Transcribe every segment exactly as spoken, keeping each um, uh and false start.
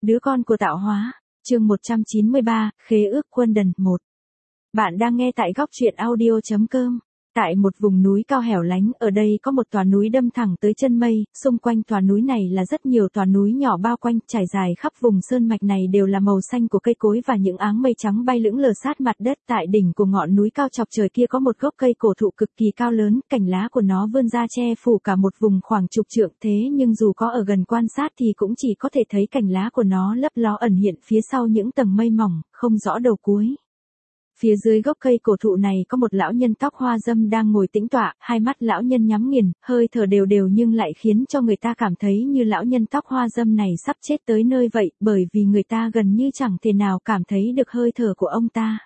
Đứa con của tạo hóa, chương một trăm chín mươi ba, khế ước quân đần một. Bạn đang nghe tại góc truyện audio.com. Tại một vùng núi cao hẻo lánh, ở đây có một tòa núi đâm thẳng tới chân mây, xung quanh tòa núi này là rất nhiều tòa núi nhỏ bao quanh, trải dài khắp vùng sơn mạch này đều là màu xanh của cây cối và những áng mây trắng bay lững lờ sát mặt đất. Tại đỉnh của ngọn núi cao chọc trời kia có một gốc cây cổ thụ cực kỳ cao lớn, cành lá của nó vươn ra che phủ cả một vùng khoảng chục trượng, thế nhưng dù có ở gần quan sát thì cũng chỉ có thể thấy cành lá của nó lấp ló ẩn hiện phía sau những tầng mây mỏng, không rõ đầu cuối. Phía dưới gốc cây cổ thụ này có một lão nhân tóc hoa râm đang ngồi tĩnh tọa, hai mắt lão nhân nhắm nghiền, hơi thở đều đều nhưng lại khiến cho người ta cảm thấy như lão nhân tóc hoa râm này sắp chết tới nơi vậy, bởi vì người ta gần như chẳng thể nào cảm thấy được hơi thở của ông ta.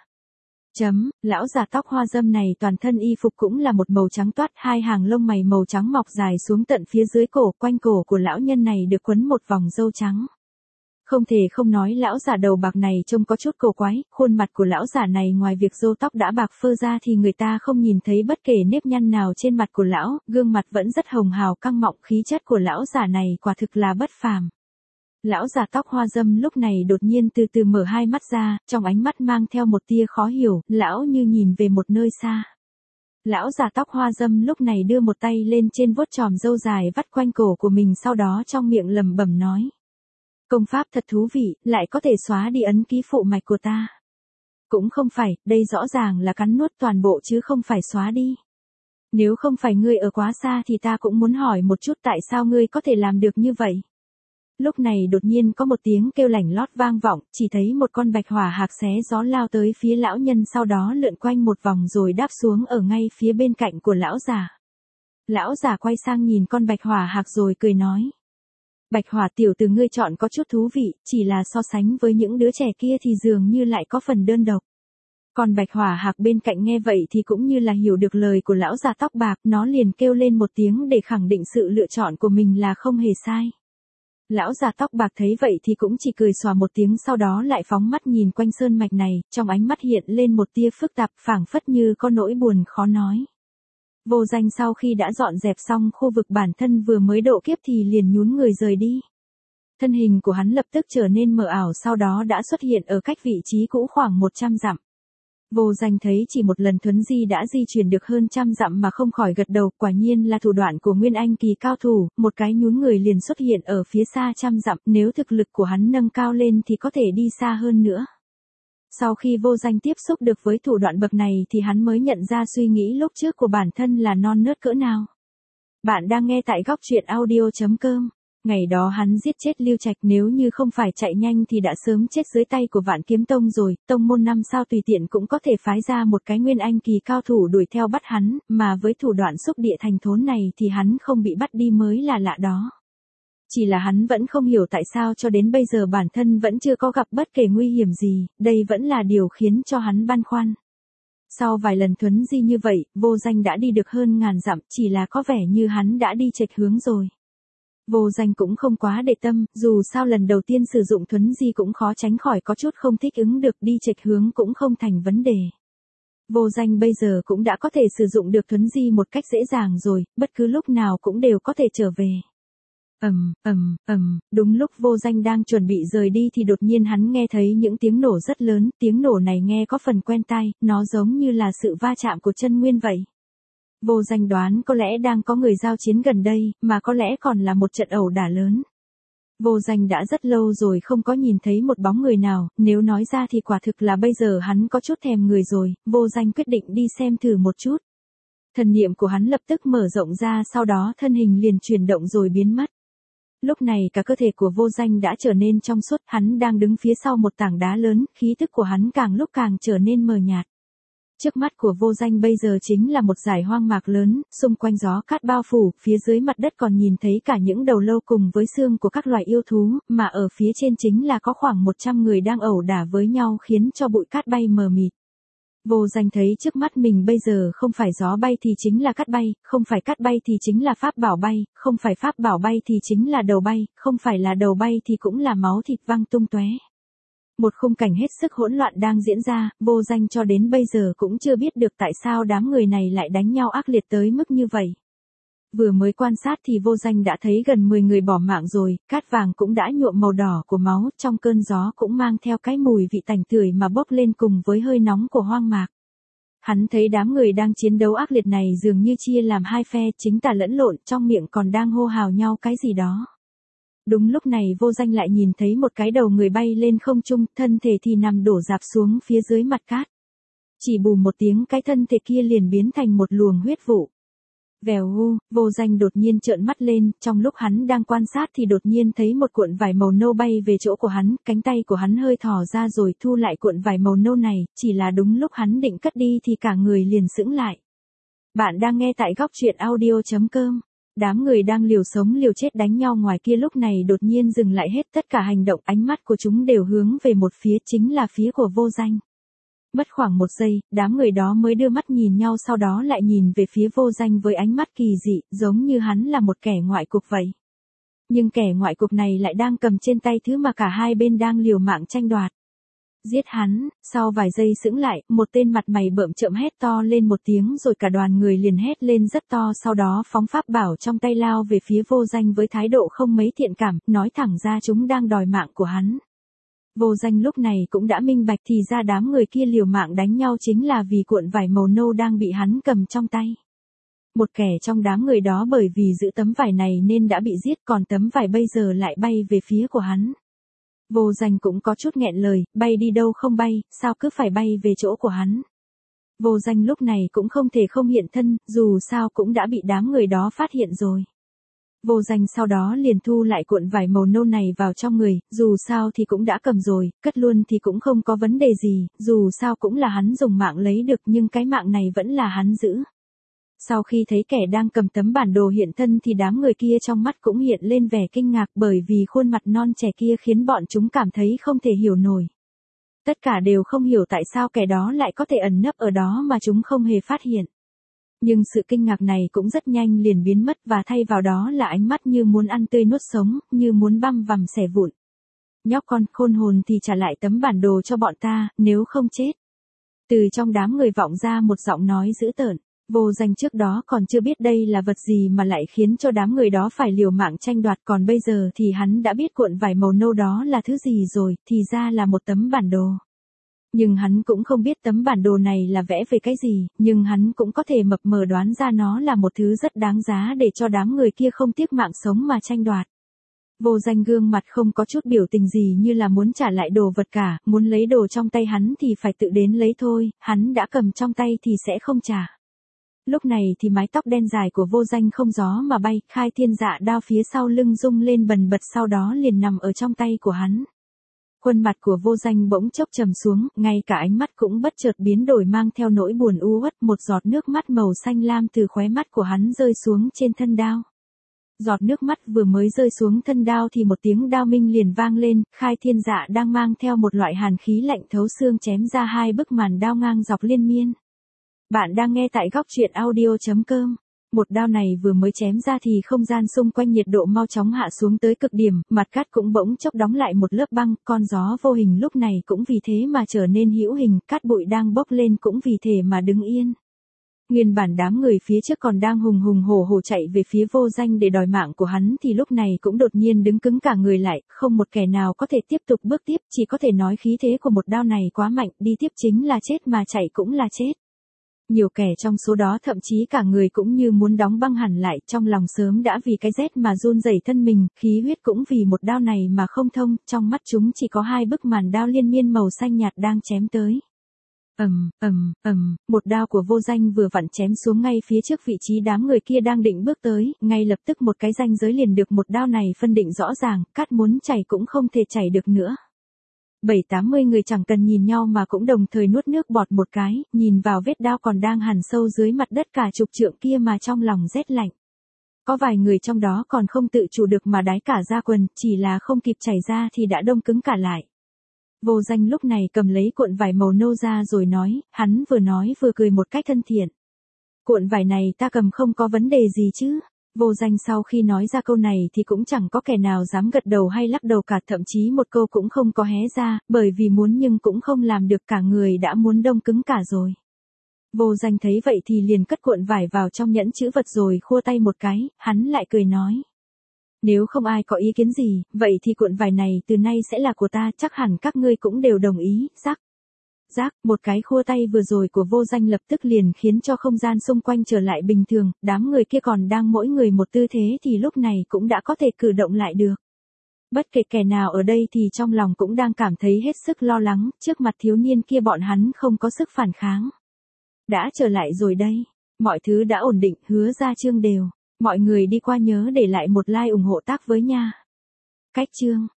Chấm, lão già tóc hoa râm này toàn thân y phục cũng là một màu trắng toát, hai hàng lông mày màu trắng mọc dài xuống tận phía dưới cổ, quanh cổ của lão nhân này được quấn một vòng râu trắng. Không thể không nói lão già đầu bạc này trông có chút cổ quái, khuôn mặt của lão già này ngoài việc râu tóc đã bạc phơ ra thì người ta không nhìn thấy bất kể nếp nhăn nào trên mặt của lão, gương mặt vẫn rất hồng hào căng mọng, khí chất của lão già này quả thực là bất phàm. Lão già tóc hoa râm lúc này đột nhiên từ từ mở hai mắt ra, trong ánh mắt mang theo một tia khó hiểu, lão như nhìn về một nơi xa. Lão già tóc hoa râm lúc này đưa một tay lên trên vuốt chòm râu dài vắt quanh cổ của mình, sau đó trong miệng lẩm bẩm nói. Công pháp thật thú vị, lại có thể xóa đi ấn ký phụ mạch của ta. Cũng không phải, đây rõ ràng là cắn nuốt toàn bộ chứ không phải xóa đi. Nếu không phải ngươi ở quá xa thì ta cũng muốn hỏi một chút tại sao ngươi có thể làm được như vậy. Lúc này đột nhiên có một tiếng kêu lảnh lót vang vọng, chỉ thấy một con bạch hỏa hạc xé gió lao tới phía lão nhân, sau đó lượn quanh một vòng rồi đáp xuống ở ngay phía bên cạnh của lão già. Lão già quay sang nhìn con bạch hỏa hạc rồi cười nói. Bạch hỏa tiểu tử ngươi chọn có chút thú vị, chỉ là so sánh với những đứa trẻ kia thì dường như lại có phần đơn độc. Còn bạch hỏa hạc bên cạnh nghe vậy thì cũng như là hiểu được lời của lão già tóc bạc, nó liền kêu lên một tiếng để khẳng định sự lựa chọn của mình là không hề sai. Lão già tóc bạc thấy vậy thì cũng chỉ cười xòa một tiếng, sau đó lại phóng mắt nhìn quanh sơn mạch này, trong ánh mắt hiện lên một tia phức tạp, phảng phất như có nỗi buồn khó nói. Vô Danh sau khi đã dọn dẹp xong khu vực bản thân vừa mới độ kiếp thì liền nhún người rời đi. Thân hình của hắn lập tức trở nên mờ ảo, sau đó đã xuất hiện ở cách vị trí cũ khoảng một trăm dặm. Vô Danh thấy chỉ một lần thuấn di đã di chuyển được hơn trăm dặm mà không khỏi gật đầu, quả nhiên là thủ đoạn của Nguyên Anh kỳ cao thủ, một cái nhún người liền xuất hiện ở phía xa trăm dặm, nếu thực lực của hắn nâng cao lên thì có thể đi xa hơn nữa. Sau khi Vô Danh tiếp xúc được với thủ đoạn bậc này thì hắn mới nhận ra suy nghĩ lúc trước của bản thân là non nớt cỡ nào. Bạn đang nghe tại góc truyện audio.com. Ngày đó hắn giết chết Lưu Trạch, nếu như không phải chạy nhanh thì đã sớm chết dưới tay của Vạn Kiếm Tông rồi, tông môn năm sao tùy tiện cũng có thể phái ra một cái Nguyên Anh kỳ cao thủ đuổi theo bắt hắn, mà với thủ đoạn xúc địa thành thốn này thì hắn không bị bắt đi mới là lạ đó. Chỉ là hắn vẫn không hiểu tại sao cho đến bây giờ bản thân vẫn chưa có gặp bất kể nguy hiểm gì, đây vẫn là điều khiến cho hắn băn khoăn. Sau vài lần thuấn di như vậy, Vô Danh đã đi được hơn ngàn dặm, chỉ là có vẻ như hắn đã đi chệch hướng rồi. Vô Danh cũng không quá để tâm, dù sao lần đầu tiên sử dụng thuấn di cũng khó tránh khỏi có chút không thích ứng được, đi chệch hướng cũng không thành vấn đề. Vô Danh bây giờ cũng đã có thể sử dụng được thuấn di một cách dễ dàng rồi, bất cứ lúc nào cũng đều có thể trở về. Ầm, ầm, ầm, đúng lúc Vô Danh đang chuẩn bị rời đi thì đột nhiên hắn nghe thấy những tiếng nổ rất lớn, tiếng nổ này nghe có phần quen tai, nó giống như là sự va chạm của chân nguyên vậy. Vô Danh đoán có lẽ đang có người giao chiến gần đây, mà có lẽ còn là một trận ẩu đả lớn. Vô Danh đã rất lâu rồi không có nhìn thấy một bóng người nào, nếu nói ra thì quả thực là bây giờ hắn có chút thèm người rồi, Vô Danh quyết định đi xem thử một chút. Thần niệm của hắn lập tức mở rộng ra, sau đó thân hình liền chuyển động rồi biến mất. Lúc này cả cơ thể của Vô Danh đã trở nên trong suốt, hắn đang đứng phía sau một tảng đá lớn, khí tức của hắn càng lúc càng trở nên mờ nhạt. Trước mắt của Vô Danh bây giờ chính là một dải hoang mạc lớn, xung quanh gió cát bao phủ, phía dưới mặt đất còn nhìn thấy cả những đầu lâu cùng với xương của các loài yêu thú, mà ở phía trên chính là có khoảng một trăm người đang ẩu đả với nhau khiến cho bụi cát bay mờ mịt. Vô Danh thấy trước mắt mình bây giờ không phải gió bay thì chính là cát bay, không phải cát bay thì chính là pháp bảo bay, không phải pháp bảo bay thì chính là đầu bay, không phải là đầu bay thì cũng là máu thịt văng tung tóe. Một khung cảnh hết sức hỗn loạn đang diễn ra, Vô Danh cho đến bây giờ cũng chưa biết được tại sao đám người này lại đánh nhau ác liệt tới mức như vậy. Vừa mới quan sát thì Vô Danh đã thấy gần mười người bỏ mạng rồi, cát vàng cũng đã nhuộm màu đỏ của máu, trong cơn gió cũng mang theo cái mùi vị tanh tưởi mà bốc lên cùng với hơi nóng của hoang mạc. Hắn thấy đám người đang chiến đấu ác liệt này dường như chia làm hai phe, chính tà lẫn lộn, trong miệng còn đang hô hào nhau cái gì đó. Đúng lúc này Vô Danh lại nhìn thấy một cái đầu người bay lên không trung, thân thể thì nằm đổ rạp xuống phía dưới mặt cát. Chỉ bù một tiếng cái thân thể kia liền biến thành một luồng huyết vụ. Vèo hu, Vô Danh đột nhiên trợn mắt lên, trong lúc hắn đang quan sát thì đột nhiên thấy một cuộn vải màu nâu bay về chỗ của hắn, cánh tay của hắn hơi thò ra rồi thu lại cuộn vải màu nâu này, chỉ là đúng lúc hắn định cất đi thì cả người liền sững lại. Bạn đang nghe tại góc truyện audio chấm com. Đám người đang liều sống liều chết đánh nhau ngoài kia lúc này đột nhiên dừng lại hết tất cả hành động, ánh mắt của chúng đều hướng về một phía, chính là phía của Vô Danh. Mất khoảng một giây, đám người đó mới đưa mắt nhìn nhau, sau đó lại nhìn về phía Vô Danh với ánh mắt kỳ dị, giống như hắn là một kẻ ngoại quốc vậy. Nhưng kẻ ngoại quốc này lại đang cầm trên tay thứ mà cả hai bên đang liều mạng tranh đoạt. Giết hắn, sau vài giây sững lại, một tên mặt mày bợm trợn hét to lên một tiếng rồi cả đoàn người liền hét lên rất to, sau đó phóng pháp bảo trong tay lao về phía Vô Danh với thái độ không mấy thiện cảm, nói thẳng ra chúng đang đòi mạng của hắn. Vô Danh lúc này cũng đã minh bạch thì ra đám người kia liều mạng đánh nhau chính là vì cuộn vải màu nâu đang bị hắn cầm trong tay. Một kẻ trong đám người đó bởi vì giữ tấm vải này nên đã bị giết, còn tấm vải bây giờ lại bay về phía của hắn. Vô Danh cũng có chút nghẹn lời, bay đi đâu không bay, sao cứ phải bay về chỗ của hắn. Vô Danh lúc này cũng không thể không hiện thân, dù sao cũng đã bị đám người đó phát hiện rồi. Vô Danh sau đó liền thu lại cuộn vải màu nâu này vào trong người, dù sao thì cũng đã cầm rồi, cất luôn thì cũng không có vấn đề gì, dù sao cũng là hắn dùng mạng lấy được nhưng cái mạng này vẫn là hắn giữ. Sau khi thấy kẻ đang cầm tấm bản đồ hiện thân thì đám người kia trong mắt cũng hiện lên vẻ kinh ngạc, bởi vì khuôn mặt non trẻ kia khiến bọn chúng cảm thấy không thể hiểu nổi. Tất cả đều không hiểu tại sao kẻ đó lại có thể ẩn nấp ở đó mà chúng không hề phát hiện. Nhưng sự kinh ngạc này cũng rất nhanh liền biến mất và thay vào đó là ánh mắt như muốn ăn tươi nuốt sống, như muốn băm vằm xẻ vụn. Nhóc con khôn hồn thì trả lại tấm bản đồ cho bọn ta, nếu không chết. Từ trong đám người vọng ra một giọng nói dữ tợn. Vô Danh trước đó còn chưa biết đây là vật gì mà lại khiến cho đám người đó phải liều mạng tranh đoạt, còn bây giờ thì hắn đã biết cuộn vải màu nâu đó là thứ gì rồi, thì ra là một tấm bản đồ. Nhưng hắn cũng không biết tấm bản đồ này là vẽ về cái gì, nhưng hắn cũng có thể mập mờ đoán ra nó là một thứ rất đáng giá để cho đám người kia không tiếc mạng sống mà tranh đoạt. Vô Danh gương mặt không có chút biểu tình gì như là muốn trả lại đồ vật cả, muốn lấy đồ trong tay hắn thì phải tự đến lấy thôi, hắn đã cầm trong tay thì sẽ không trả. Lúc này thì mái tóc đen dài của Vô Danh không gió mà bay, khai thiên dạ đao phía sau lưng rung lên bần bật, sau đó liền nằm ở trong tay của hắn. Khuôn mặt của Vô Danh bỗng chốc trầm xuống, ngay cả ánh mắt cũng bất chợt biến đổi mang theo nỗi buồn u uất, một giọt nước mắt màu xanh lam từ khóe mắt của hắn rơi xuống trên thân đao. Giọt nước mắt vừa mới rơi xuống thân đao thì một tiếng đao minh liền vang lên, khai thiên dạ đang mang theo một loại hàn khí lạnh thấu xương chém ra hai bức màn đao ngang dọc liên miên. Bạn đang nghe tại góc truyện audio chấm com. Một đao này vừa mới chém ra thì không gian xung quanh nhiệt độ mau chóng hạ xuống tới cực điểm, mặt cát cũng bỗng chốc đóng lại một lớp băng, con gió vô hình lúc này cũng vì thế mà trở nên hữu hình, cát bụi đang bốc lên cũng vì thế mà đứng yên. Nguyên bản đám người phía trước còn đang hùng hùng hổ hổ chạy về phía Vô Danh để đòi mạng của hắn thì lúc này cũng đột nhiên đứng cứng cả người lại, không một kẻ nào có thể tiếp tục bước tiếp, chỉ có thể nói khí thế của một đao này quá mạnh, đi tiếp chính là chết mà chạy cũng là chết. Nhiều kẻ trong số đó thậm chí cả người cũng như muốn đóng băng hẳn lại, trong lòng sớm đã vì cái rét mà run rẩy thân mình, khí huyết cũng vì một đao này mà không thông, trong mắt chúng chỉ có hai bức màn đao liên miên màu xanh nhạt đang chém tới. Ầm, ầm, ầm, một đao của Vô Danh vừa vặn chém xuống ngay phía trước vị trí đám người kia đang định bước tới, ngay lập tức một cái ranh giới liền được một đao này phân định rõ ràng, cát muốn chảy cũng không thể chảy được nữa. Bảy tám mươi người chẳng cần nhìn nhau mà cũng đồng thời nuốt nước bọt một cái, nhìn vào vết đao còn đang hằn sâu dưới mặt đất cả chục trượng kia mà trong lòng rét lạnh. Có vài người trong đó còn không tự chủ được mà đái cả ra quần, chỉ là không kịp chảy ra thì đã đông cứng cả lại. Vô Danh lúc này cầm lấy cuộn vải màu nâu ra rồi nói, hắn vừa nói vừa cười một cách thân thiện. Cuộn vải này ta cầm không có vấn đề gì chứ. Vô Danh sau khi nói ra câu này thì cũng chẳng có kẻ nào dám gật đầu hay lắc đầu cả, thậm chí một câu cũng không có hé ra, bởi vì muốn nhưng cũng không làm được, cả người đã muốn đông cứng cả rồi. Vô Danh thấy vậy thì liền cất cuộn vải vào trong nhẫn chữ vật rồi khua tay một cái, hắn lại cười nói. Nếu không ai có ý kiến gì, vậy thì cuộn vải này từ nay sẽ là của ta, chắc hẳn các ngươi cũng đều đồng ý, rắc. Rắc, một cái khua tay vừa rồi của Vô Danh lập tức liền khiến cho không gian xung quanh trở lại bình thường, đám người kia còn đang mỗi người một tư thế thì lúc này cũng đã có thể cử động lại được. Bất kể kẻ nào ở đây thì trong lòng cũng đang cảm thấy hết sức lo lắng, trước mặt thiếu niên kia bọn hắn không có sức phản kháng. Đã trở lại rồi đây, mọi thứ đã ổn định, Hứa Gia Chương đều. Mọi người đi qua nhớ để lại một like ủng hộ tác với nha. Cách chương